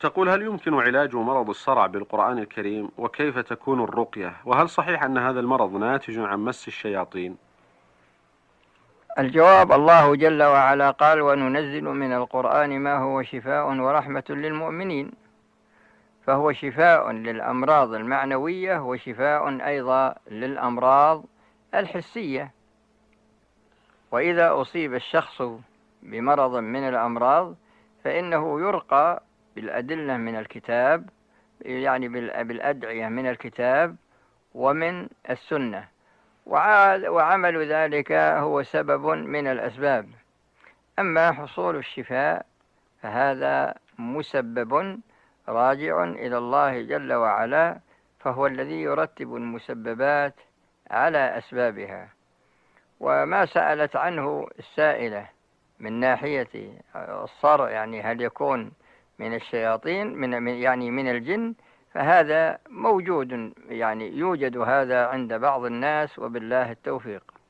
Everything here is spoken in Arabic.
تقول: هل يمكن علاج مرض الصرع بالقرآن الكريم؟ وكيف تكون الرقية؟ وهل صحيح أن هذا المرض ناتج عن مس الشياطين؟ الجواب: الله جل وعلا قال: وننزل من القرآن ما هو شفاء ورحمة للمؤمنين، فهو شفاء للأمراض المعنوية وشفاء أيضا للأمراض الحسية. وإذا أصيب الشخص بمرض من الأمراض فإنه يرقى بالأدلة من الكتاب، يعني بالأدعية من الكتاب ومن السنة، وعمل ذلك هو سبب من الأسباب. أما حصول الشفاء فهذا مسبب راجع إلى الله جل وعلا، فهو الذي يرتب المسببات على أسبابها. وما سألت عنه السائلة من ناحية الصرع، يعني هل يكون من الشياطين من الجن، فهذا موجود، يعني يوجد هذا عند بعض الناس، وبالله التوفيق.